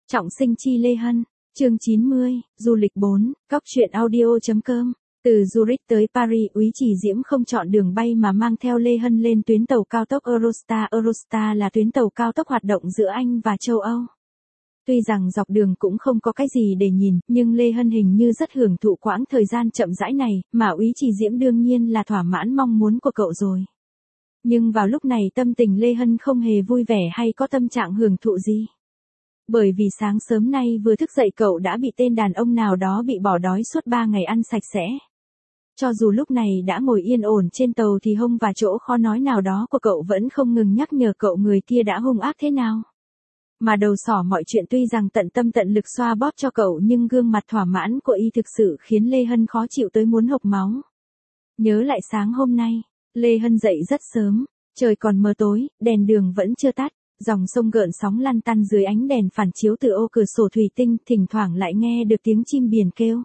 Trọng sinh chi Lê Hân, chương 90, du lịch 4, góc truyện audio.com. Từ Zurich tới Paris, Úy Chỉ Diễm không chọn đường bay mà mang theo Lê Hân lên tuyến tàu cao tốc Eurostar. Eurostar là tuyến tàu cao tốc hoạt động giữa Anh và châu Âu. Tuy rằng dọc đường cũng không có cái gì để nhìn, nhưng Lê Hân hình như rất hưởng thụ quãng thời gian chậm rãi này, mà Úy Chỉ Diễm đương nhiên là thỏa mãn mong muốn của cậu rồi. Nhưng vào lúc này tâm tình Lê Hân không hề vui vẻ hay có tâm trạng hưởng thụ gì. Bởi vì sáng sớm nay vừa thức dậy cậu đã bị tên đàn ông nào đó bị bỏ đói suốt 3 ngày ăn sạch sẽ. Cho dù lúc này đã ngồi yên ổn trên tàu thì hông và chỗ khó nói nào đó của cậu vẫn không ngừng nhắc nhở cậu người kia đã hung ác thế nào. Mà đầu sỏ mọi chuyện tuy rằng tận tâm tận lực xoa bóp cho cậu nhưng gương mặt thỏa mãn của y thực sự khiến Lê Hân khó chịu tới muốn hộc máu. Nhớ lại sáng hôm nay, Lê Hân dậy rất sớm, trời còn mờ tối, đèn đường vẫn chưa tắt. Dòng sông gợn sóng lăn tăn dưới ánh đèn phản chiếu từ ô cửa sổ thủy tinh, thỉnh thoảng lại nghe được tiếng chim biển kêu.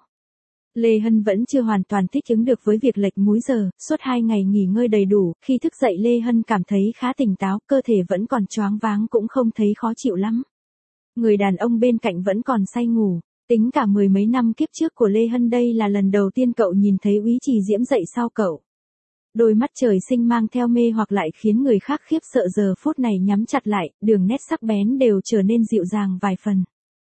Lê Hân vẫn chưa hoàn toàn thích ứng được với việc lệch múi giờ, suốt 2 ngày nghỉ ngơi đầy đủ, khi thức dậy Lê Hân cảm thấy khá tỉnh táo, cơ thể vẫn còn choáng váng cũng không thấy khó chịu lắm. Người đàn ông bên cạnh vẫn còn say ngủ, tính cả 10 mấy năm kiếp trước của Lê Hân đây là lần đầu tiên cậu nhìn thấy Úy Chỉ Diễm dậy sau cậu. Đôi mắt trời sinh mang theo mê hoặc lại khiến người khác khiếp sợ giờ phút này nhắm chặt lại, đường nét sắc bén đều trở nên dịu dàng vài phần.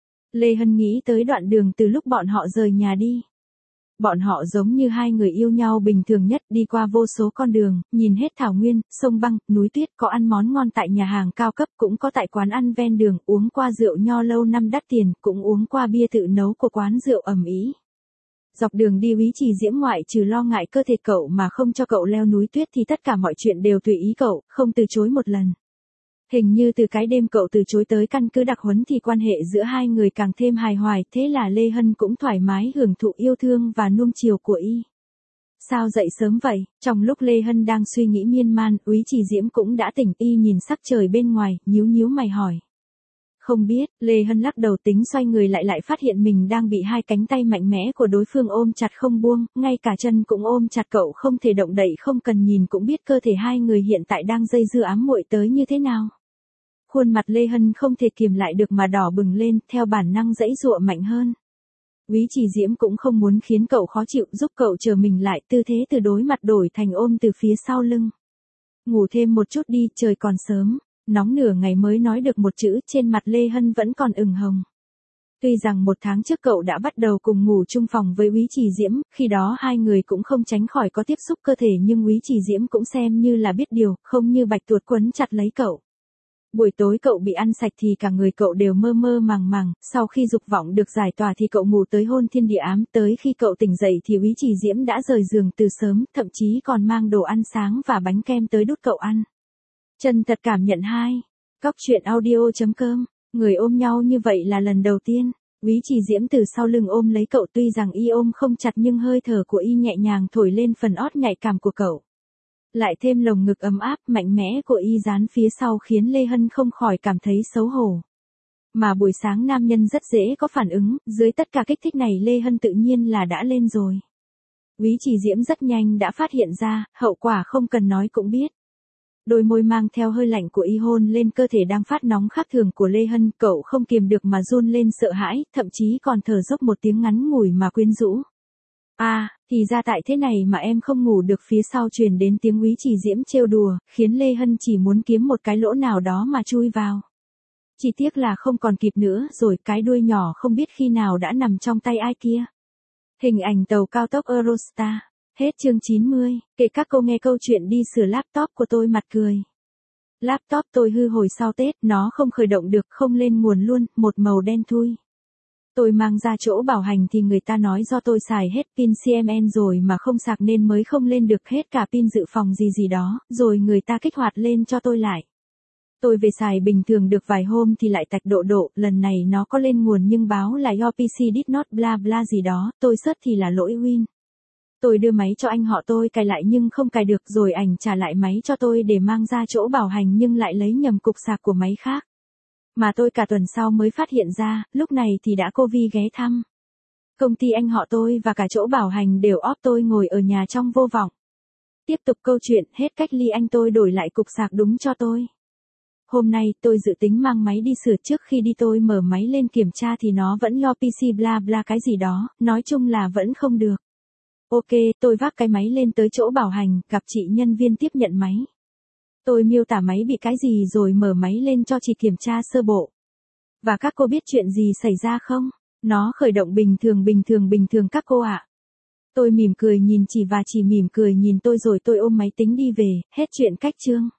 Lê Hân nghĩ tới đoạn đường từ lúc bọn họ rời nhà đi. Bọn họ giống như hai người yêu nhau bình thường nhất, đi qua vô số con đường, nhìn hết thảo nguyên, sông băng, núi tuyết, có ăn món ngon tại nhà hàng cao cấp, cũng có tại quán ăn ven đường, uống qua rượu nho lâu năm đắt tiền, cũng uống qua bia tự nấu của quán rượu ầm ĩ. Dọc đường đi Úy Chỉ Diễm ngoại trừ lo ngại cơ thể cậu mà không cho cậu leo núi tuyết thì tất cả mọi chuyện đều tùy ý cậu, không từ chối một lần. Hình như từ cái đêm cậu từ chối tới căn cứ đặc huấn thì quan hệ giữa hai người càng thêm hài hòa, thế là Lê Hân cũng thoải mái hưởng thụ yêu thương và nuông chiều của y. Sao dậy sớm vậy? Trong lúc Lê Hân đang suy nghĩ miên man, Úy Chỉ Diễm cũng đã tỉnh, y nhìn sắc trời bên ngoài, nhíu nhíu mày hỏi. Không biết, Lê Hân lắc đầu tính xoay người lại phát hiện mình đang bị hai cánh tay mạnh mẽ của đối phương ôm chặt không buông, ngay cả chân cũng ôm chặt cậu không thể động đậy, không cần nhìn cũng biết cơ thể hai người hiện tại đang dây dưa ám muội tới như thế nào. Khuôn mặt Lê Hân không thể kiềm lại được mà đỏ bừng lên, theo bản năng giãy giụa mạnh hơn. Úy Chỉ Diễm cũng không muốn khiến cậu khó chịu, giúp cậu chờ mình lại, tư thế từ đối mặt đổi thành ôm từ phía sau lưng. Ngủ thêm một chút đi, trời còn sớm. Nóng nửa ngày mới nói được một chữ, trên mặt Lê Hân vẫn còn ửng hồng. Tuy rằng 1 tháng trước cậu đã bắt đầu cùng ngủ chung phòng với Úy Chỉ Diễm, khi đó hai người cũng không tránh khỏi có tiếp xúc cơ thể, nhưng Úy Chỉ Diễm cũng xem như là biết điều, không như bạch tuộc quấn chặt lấy cậu. Buổi tối cậu bị ăn sạch thì cả người cậu đều mơ mơ màng màng, sau khi dục vọng được giải tỏa thì cậu ngủ tới hôn thiên địa ám, tới khi cậu tỉnh dậy thì Úy Chỉ Diễm đã rời giường từ sớm, thậm chí còn mang đồ ăn sáng và bánh kem tới đút cậu ăn. Chân thật cảm nhận 2. Góc truyện audio.com. Người ôm nhau như vậy là lần đầu tiên. Úy Chỉ Diễm từ sau lưng ôm lấy cậu, tuy rằng y ôm không chặt nhưng hơi thở của y nhẹ nhàng thổi lên phần ót nhạy cảm của cậu. Lại thêm lồng ngực ấm áp mạnh mẽ của y dán phía sau khiến Lê Hân không khỏi cảm thấy xấu hổ. Mà buổi sáng nam nhân rất dễ có phản ứng, dưới tất cả kích thích này Lê Hân tự nhiên là đã lên rồi. Úy Chỉ Diễm rất nhanh đã phát hiện ra, hậu quả không cần nói cũng biết. Đôi môi mang theo hơi lạnh của y hôn lên cơ thể đang phát nóng khác thường của Lê Hân, cậu không kiềm được mà run lên sợ hãi, thậm chí còn thở dốc một tiếng ngắn ngủi mà quyến rũ. Thì ra tại thế này mà em không ngủ được, phía sau truyền đến tiếng Úy Chỉ Diễm trêu đùa, khiến Lê Hân chỉ muốn kiếm một cái lỗ nào đó mà chui vào. Chỉ tiếc là không còn kịp nữa rồi, cái đuôi nhỏ không biết khi nào đã nằm trong tay ai kia. Hình ảnh tàu cao tốc Eurostar. Hết chương 90, kể các cô nghe câu chuyện đi sửa laptop của tôi mặt cười. Laptop tôi hư hồi sau Tết, nó không khởi động được, không lên nguồn luôn, một màu đen thui. Tôi mang ra chỗ bảo hành thì người ta nói do tôi xài hết pin CMN rồi mà không sạc nên mới không lên được, hết cả pin dự phòng gì đó, rồi người ta kích hoạt lên cho tôi lại. Tôi về xài bình thường được vài hôm thì lại tạch độ, lần này nó có lên nguồn nhưng báo là your PC did not bla bla gì đó, tôi search thì là lỗi Win. Tôi đưa máy cho anh họ tôi cài lại nhưng không cài được, rồi ảnh trả lại máy cho tôi để mang ra chỗ bảo hành nhưng lại lấy nhầm cục sạc của máy khác. Mà tôi cả tuần sau mới phát hiện ra, lúc này thì đã Covid ghé thăm. Công ty anh họ tôi và cả chỗ bảo hành đều off, tôi ngồi ở nhà trong vô vọng. Tiếp tục câu chuyện, hết cách ly anh tôi đổi lại cục sạc đúng cho tôi. Hôm nay tôi dự tính mang máy đi sửa, trước khi đi tôi mở máy lên kiểm tra thì nó vẫn lo PC bla bla cái gì đó, nói chung là vẫn không được. Ok, tôi vác cái máy lên tới chỗ bảo hành, gặp chị nhân viên tiếp nhận máy. Tôi miêu tả máy bị cái gì rồi mở máy lên cho chị kiểm tra sơ bộ. Và các cô biết chuyện gì xảy ra không? Nó khởi động bình thường các cô ạ. Tôi mỉm cười nhìn chị và chị mỉm cười nhìn tôi rồi tôi ôm máy tính đi về, hết chuyện cách chương.